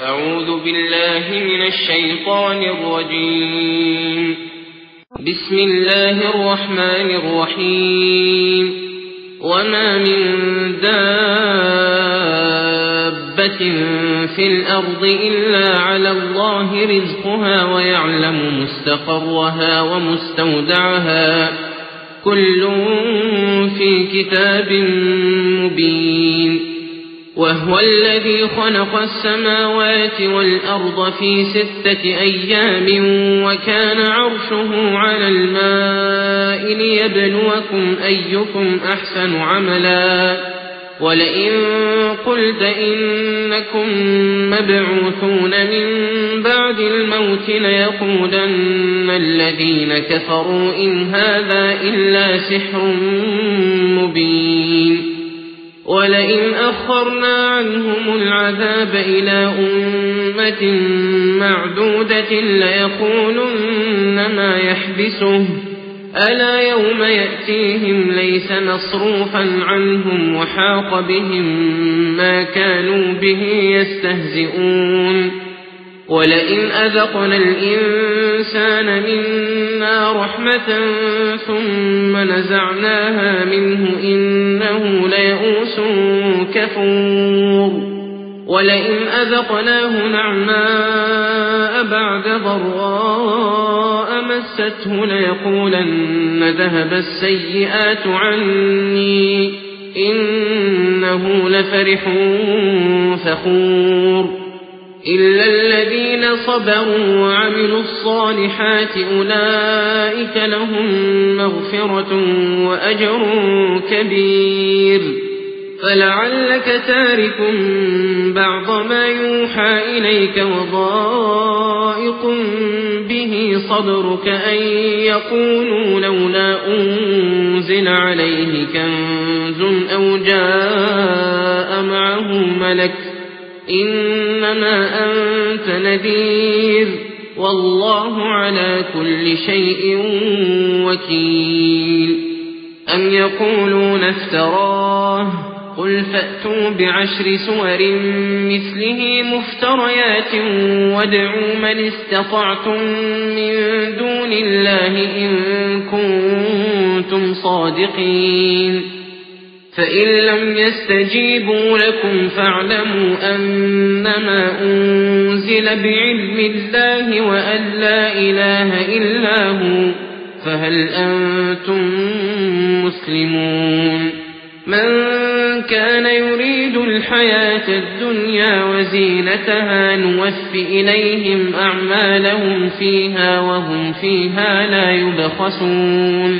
أعوذ بالله من الشيطان الرجيم. بسم الله الرحمن الرحيم. وما من دابة في الأرض إلا على الله رزقها ويعلم مستقرها ومستودعها كل في كتاب مبين. وهو الذي خلق السماوات والأرض في 6 أيام وكان عرشه على الماء ليبلوكم أيكم أحسن عملا. ولئن قلت إنكم مبعوثون من بعد الموت ليقولن الذين كفروا إن هذا إلا سحر مبين. ولئن أخرنا عنهم العذاب إلى أمة معدودة ليقولن ما يحبسه ألا يوم يأتيهم ليس مصروفا عنهم وحاق بهم ما كانوا به يستهزئون. ولئن أذقنا الإنسان منا رحمة ثم نزعناها منه إنه ليئوس كفور. ولئن أذقناه نعماء بعد ضراء مسته ليقولن ذهب السيئات عني إنه لفرح فخور. إلا الذين صبروا وعملوا الصالحات أولئك لهم مغفرة وأجر كبير. فلعلك تارك بعض ما يوحى إليك وضائق به صدرك أن يقولوا لولا أنزل عليه كنز أو جاء معه ملك إنما أنت نذير والله على كل شيء وكيل. أم يقولون افتراه قل فأتوا ب10 سور مثله مفتريات وادعوا من استطعتم من دون الله إن كنتم صادقين. فإن لم يستجيبوا لكم فاعلموا أنما أنزل بعلم الله وأن لا إله إلا هو فهل أنتم مسلمون. من كان يريد الحياة الدنيا وزينتها نوف إليهم أعمالهم فيها وهم فيها لا يبخسون.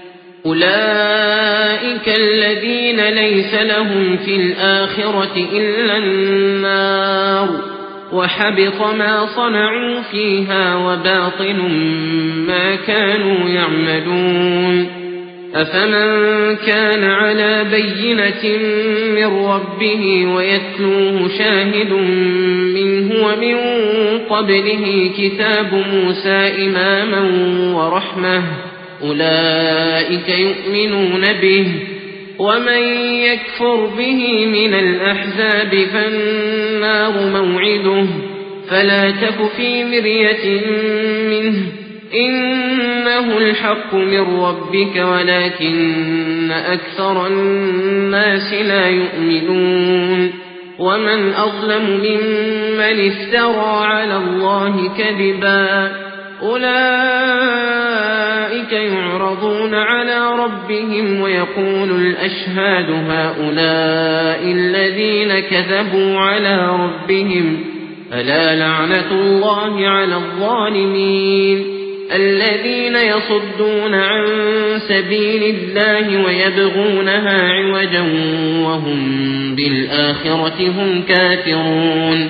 أولئك الذين ليس لهم في الآخرة إلا النار وحبط ما صنعوا فيها وباطل ما كانوا يعملون. أفمن كان على بينة من ربه ويتلوه شاهد منه ومن قبله كتاب موسى إماما ورحمة أولئك يؤمنون به. ومن يكفر به من الأحزاب فالنار موعده فلا تك في مرية منه إنه الحق من ربك ولكن أكثر الناس لا يؤمنون. ومن أظلم ممن افترى على الله كذبا أولئك يعرضون على ربهم ويقول الأشهاد هؤلاء الذين كذبوا على ربهم ألا لعنة الله على الظالمين الذين يصدون عن سبيل الله ويبغونها عوجا وهم بالآخرة هم كافرون.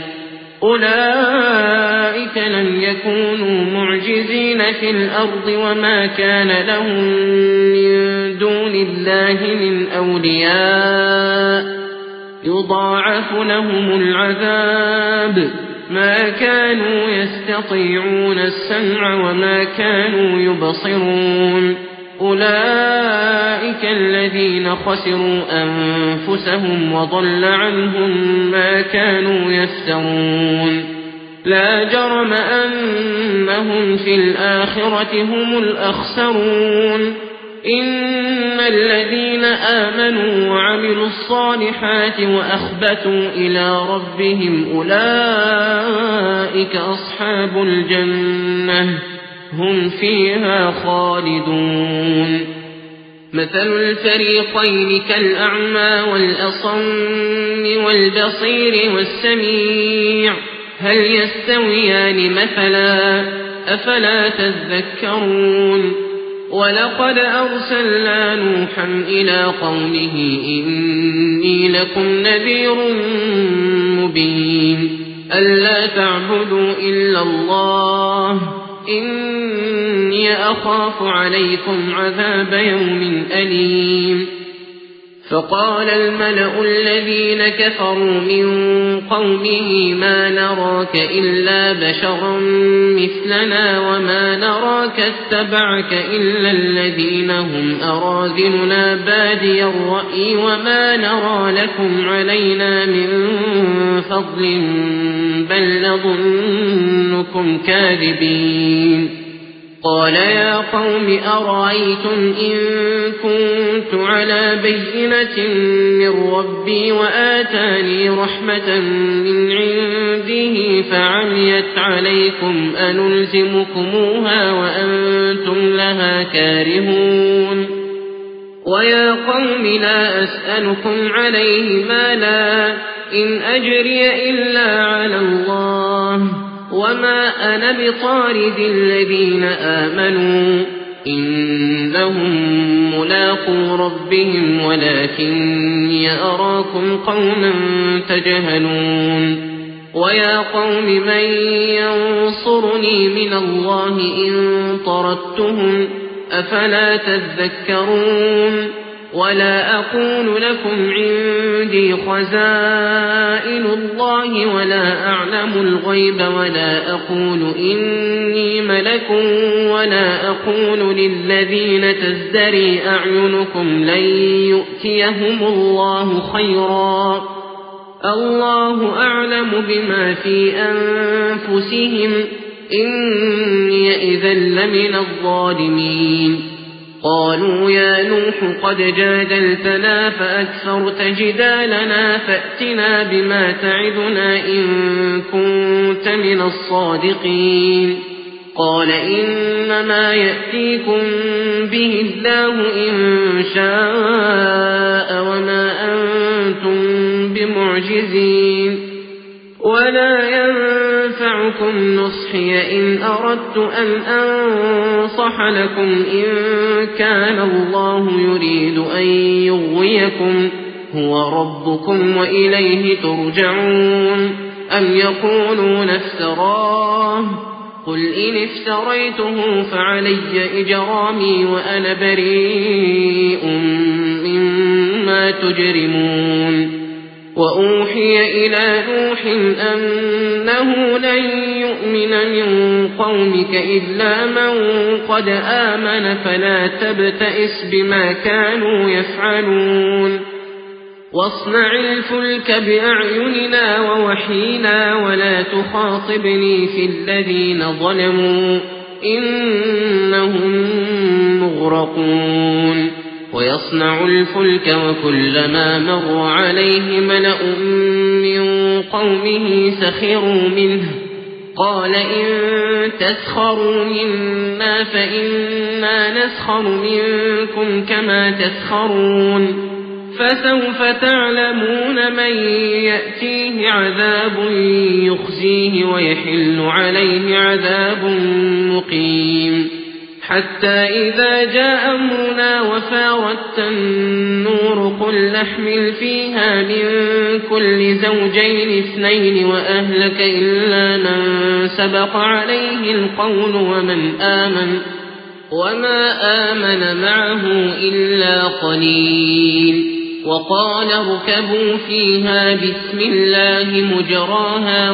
أولئك لم يكونوا معجزين في الأرض وما كان لهم من دون الله من أولياء يضاعف لهم العذاب ما كانوا يستطيعون السمع وما كانوا يبصرون. أولئك الذين خسروا أنفسهم وضل عنهم ما كانوا يفترون لا جرم أنهم في الآخرة هم الأخسرون إن الذين آمنوا وعملوا الصالحات وأخبتوا إلى ربهم أولئك أصحاب الجنة هم فيها خالدون مثل الفريقين كالأعمى والأصم والبصير والسميع هل يستويان مثلا أفلا تذكرون ولقد أرسلنا نوحا إلى قومه إني لكم نذير مبين ألا تعبدوا إلا الله إني أخاف عليكم عذاب يوم أليم فقال الملأ الذين كفروا من قومه ما نراك إلا بشرا مثلنا وما نراك اتبعك إلا الذين هم أراذلنا بادي الرأي وما نرى لكم علينا من فضل بل نظنكم كاذبين قال يا قوم أرأيتم إن كنت على بينة من ربي وآتاني رحمة من عنده فعميت عليكم أنلزمكموها وأنتم لها كارهون ويا قوم لا أسألكم عليه مالا إن أجري إلا على الله وما أنا بطارد الذين آمنوا إنهم ملاقو ربهم ولكني أراكم قوما تجهلون ويا قوم من ينصرني من الله إن طردتهم أفلا تذكرون ولا أقول لكم عندي خزائن الله ولا أعلم الغيب ولا أقول إني ملك ولا أقول للذين تزدري أعينكم لن يؤتيهم الله خيرا الله أعلم بما في أنفسهم إني إذا لمن الظالمين قالوا يا نوح قد جادلتنا فأكثرت جدالنا فأتنا بما تعدنا إن كنت من الصادقين قال إنما يأتيكم به الله إن شاء وما أنتم بمعجزين ولا ينفعكم نصحي إن أردت أن أنصح لكم إن كان الله يريد أن يغويكم هو ربكم وإليه ترجعون أم يقولون افتراه قل إن افتريته فعلي إجرامي وأنا بريء مما تجرمون وأوحي إلى نوح أنه لن يؤمن من قومك إلا من قد آمن فلا تبتئس بما كانوا يفعلون واصنع الفلك بأعيننا ووحينا ولا تخاطبني في الذين ظلموا إنهم مغرقون ويصنع الفلك وكلما مر عليه ملأ من قومه سخروا منه قال إن تسخروا منا فإنا نسخر منكم كما تسخرون فسوف تعلمون من يأتيه عذاب يخزيه ويحل عليه عذاب مقيم حتى إذا جاء أمرنا وفارت النور قل نحمل فيها من كل زوجين اثنين وأهلك إلا من سبق عليه القول وما آمن معه إلا قليل وقال اركبوا فيها بسم الله مجراها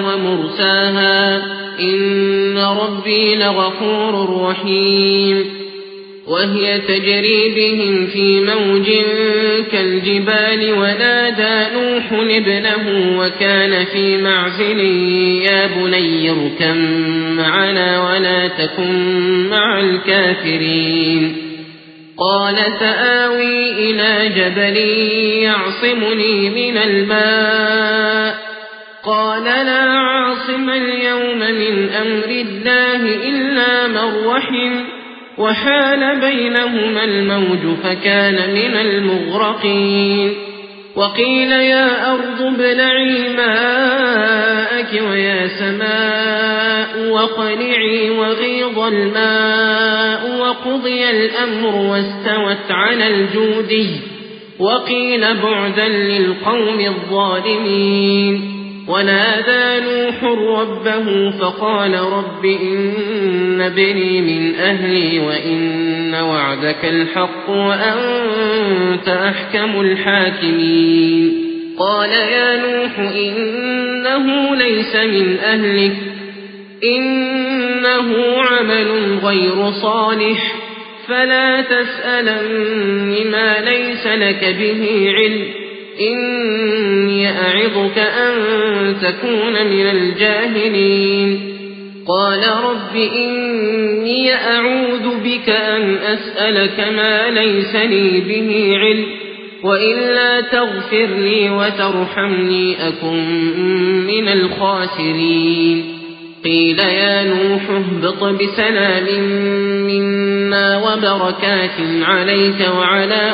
ومرساها إن ربي لغفور رحيم وهي تجري بهم في موج كالجبال ونادى نوح ابنه وكان في معزل يا بني اركب معنا ولا تكن مع الكافرين قال سآوي إلى جبل يعصمني من الماء قال لا عاصم اليوم من أمر الله إلا من رحم وحال بينهما الموج فكان من المغرقين وقيل يا أرض ابلعي ماءك ويا سماء واقلعي وغيض الماء وقضي الأمر واستوت على الجودي وقيل بعدا للقوم الظالمين ونادى نوح ربه فقال رب إن ابني من أهلي وإن وعدك الحق وأنت أحكم الحاكمين قال يا نوح إنه ليس من أهلك إنه عمل غير صالح فلا تسألني ما ليس لك به علم إني أعظك أن تكون من الجاهلين قال رب إني أعوذ بك أن أسألك ما ليس لي به علم وإلا تغفر لي وترحمني أكن من الخاسرين قيل يا نوح اهبط بسلام منا وبركات عليك وعلى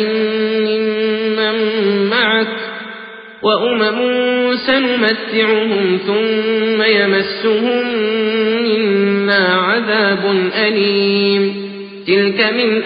ممن معك وأمم سنمتعهم ثم يمسهم منا عذاب أليم تلك من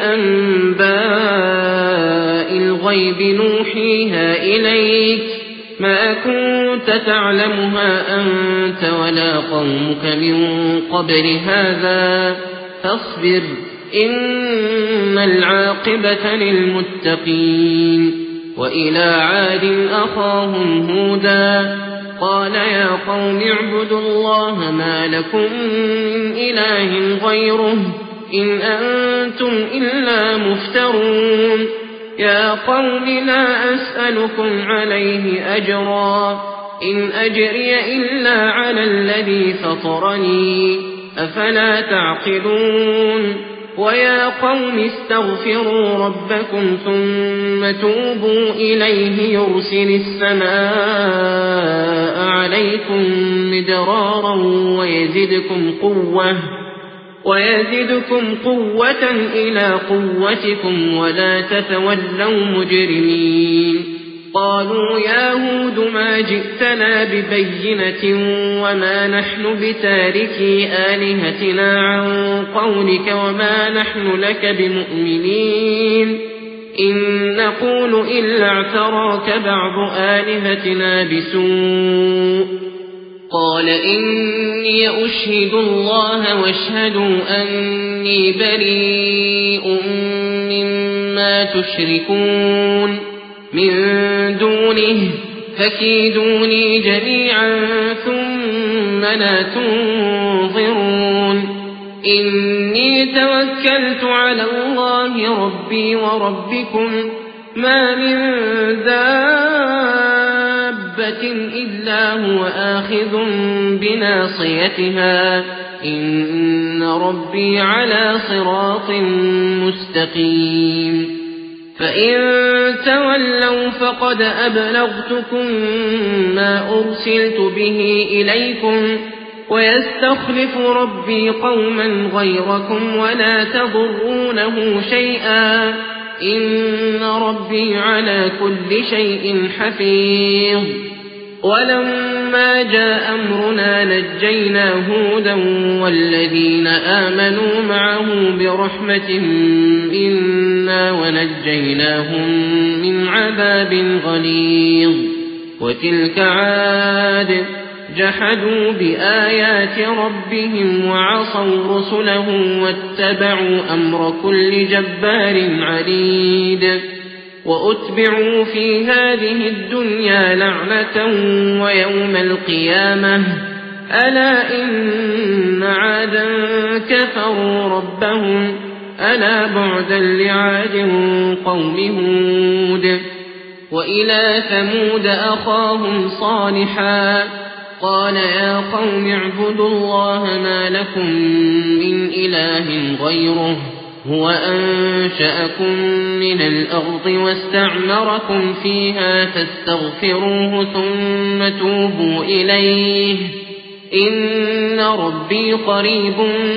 أنباء الغيب نوحيها إليك ما كنت تعلمها أنت ولا قومك من قبل هذا فاصبر إن العاقبة للمتقين وإلى عاد أخاهم هودا قال يا قوم اعبدوا الله ما لكم من إله غيره إن أنتم إلا مفترون يا قوم لا أسألكم عليه أجرا إن أجري إلا على الذي فطرني أفلا تعقلون ويا قوم استغفروا ربكم ثم توبوا إليه يرسل السماء عليكم مدرارا ويزدكم قوة إلى قوتكم ولا تتولوا مجرمين قالوا يا هود ما جئتنا ببينة وما نحن بتاركي آلهتنا عن قولك وما نحن لك بمؤمنين إن نقول إلا اعتراك بعض آلهتنا بسوء قال إني أشهد الله واشهدوا أني بريء مما تشركون من دونه فكيدوني جميعا ثم لا تنظرون إني توكلت على الله ربي وربكم ما من دابة إلا هو آخذ بناصيتها إن ربي على صراط مستقيم فإن تولوا فقد أبلغتكم ما أرسلت به إليكم ويستخلف ربي قوما غيركم ولا تضرونه شيئا إن ربي على كل شيء حفيظ ولما جاء أمرنا نجينا هودا والذين آمنوا معه برحمة منا ونجيناهم من عذاب غليظ وتلك عاد جحدوا بآيات ربهم وعصوا رسله واتبعوا أمر كل جبار عنيد وأتبعوا في هذه الدنيا لعنة ويوم القيامة ألا إن عادا كفروا ربهم ألا بعدا لعاد قوم هود. وإلى ثمود أخاهم صالحا قال يا قوم اعبدوا الله ما لكم من إله غيره هو أنشأكم من الأرض واستعمركم فيها فاستغفروه ثم توبوا إليه إن ربي قريب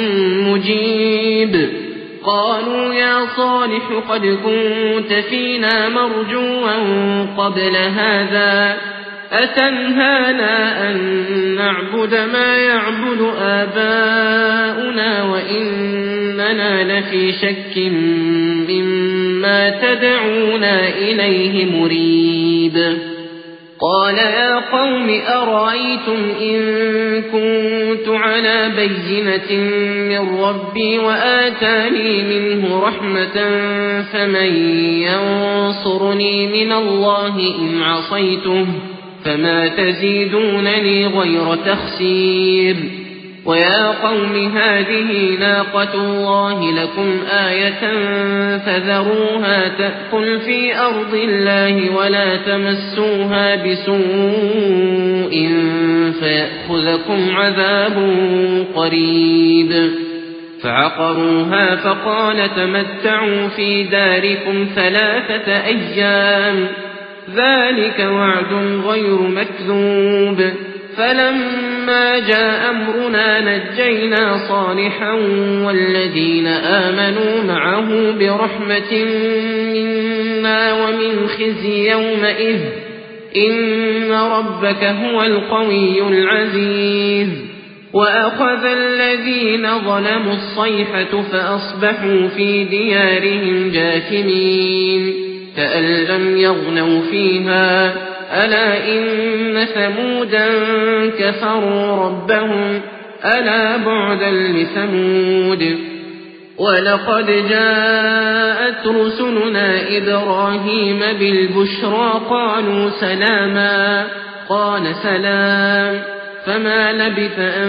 مجيب. قالوا يا صالح قد كنت فينا مرجوا قبل هذا أتنهانا أن نعبد ما يعبد آباؤنا وإننا لفي شك مما تدعونا إليه مريب. قال يا قوم أرأيتم إن كنت على بينة من ربي وآتاني منه رحمة فمن ينصرني من الله إن عصيته فما تزيدونني غير تخسير. ويا قوم هذه ناقة الله لكم آية فذروها تأكل في أرض الله ولا تمسوها بسوء فيأخذكم عذاب قريب. فعقروها فقال تمتعوا في داركم 3 أيام ذلك وعد غير مكذوب. فلما جاء أمرنا نجينا صالحا والذين آمنوا معه برحمة منا ومن خزي يومئذ إن ربك هو القوي العزيز. وأخذ الذين ظلموا الصيحة فأصبحوا في ديارهم جاثمين كأن لم يغنوا فيها ألا إن ثمودا كفروا ربهم ألا بعدا لثمود. ولقد جاءت رسلنا إبراهيم بالبشرى قالوا سلاما قال سلام فما لبث أن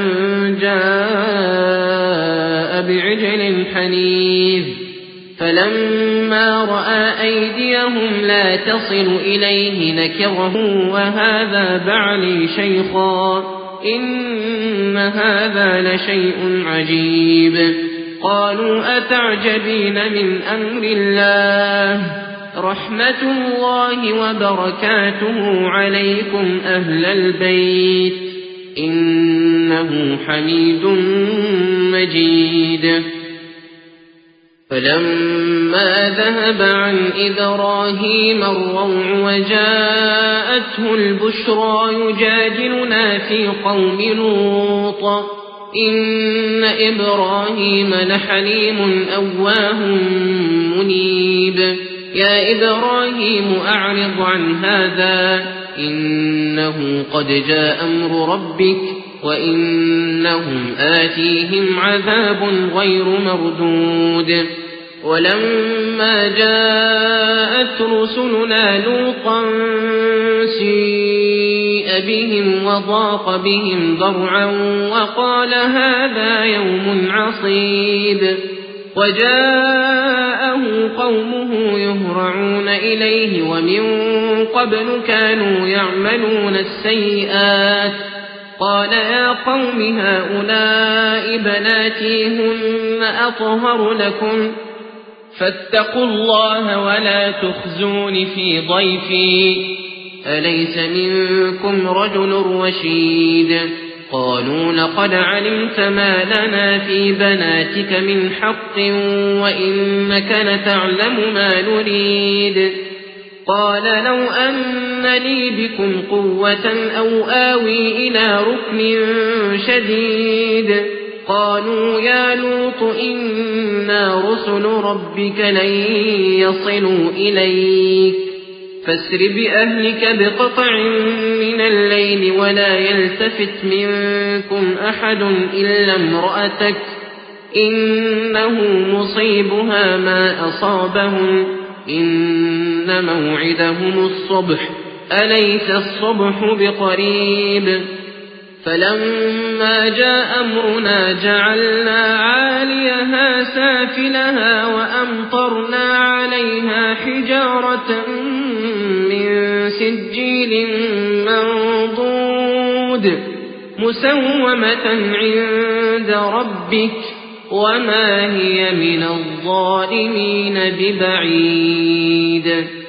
جاء بعجل حنيذ. فلما رأى أيديهم لا تصل إليه نكرهم وهذا بعلي شيخا إن هذا لشيء عجيب. قالوا أتعجبين من أمر الله رحمة الله وبركاته عليكم أهل البيت إنه حميد مجيد. فلما ذهب عن إبراهيم الروع وجاءته البشرى يجادلنا في قوم لوط إن إبراهيم لحليم أواه منيب. يا إبراهيم أعرض عن هذا إنه قد جاء أمر ربك وإنهم آتيهم عذاب غير مردود. ولما جاءت رسلنا لوطا سيء بهم وضاق بهم ذرعا وقال هذا يوم عصيب. وجاءه قومه يهرعون إليه ومن قبل كانوا يعملون السيئات قال يا قوم هؤلاء بناتي هن أطهر لكم فاتقوا الله ولا تخزون في ضيفي أليس منكم رجل رشيد. قالوا لقد علمت ما لنا في بناتك من حق وإنك لتعلم ما نريد. قال لو أن لي بكم قوة أو آوي إلى ركن شديد. قالوا يا لوط إنا رسل ربك لن يصلوا إليك فاسر بأهلك بقطع من الليل ولا يلتفت منكم أحد إلا امرأتك إنه مصيبها ما أصابهم إن موعدهم الصبح أليس الصبح بقريب. فلما جاء أمرنا جعلنا عاليها سافلها وأمطرنا عليها حجارة من سجيل منضود مسومة عند ربك وما هي من الظالمين ببعيد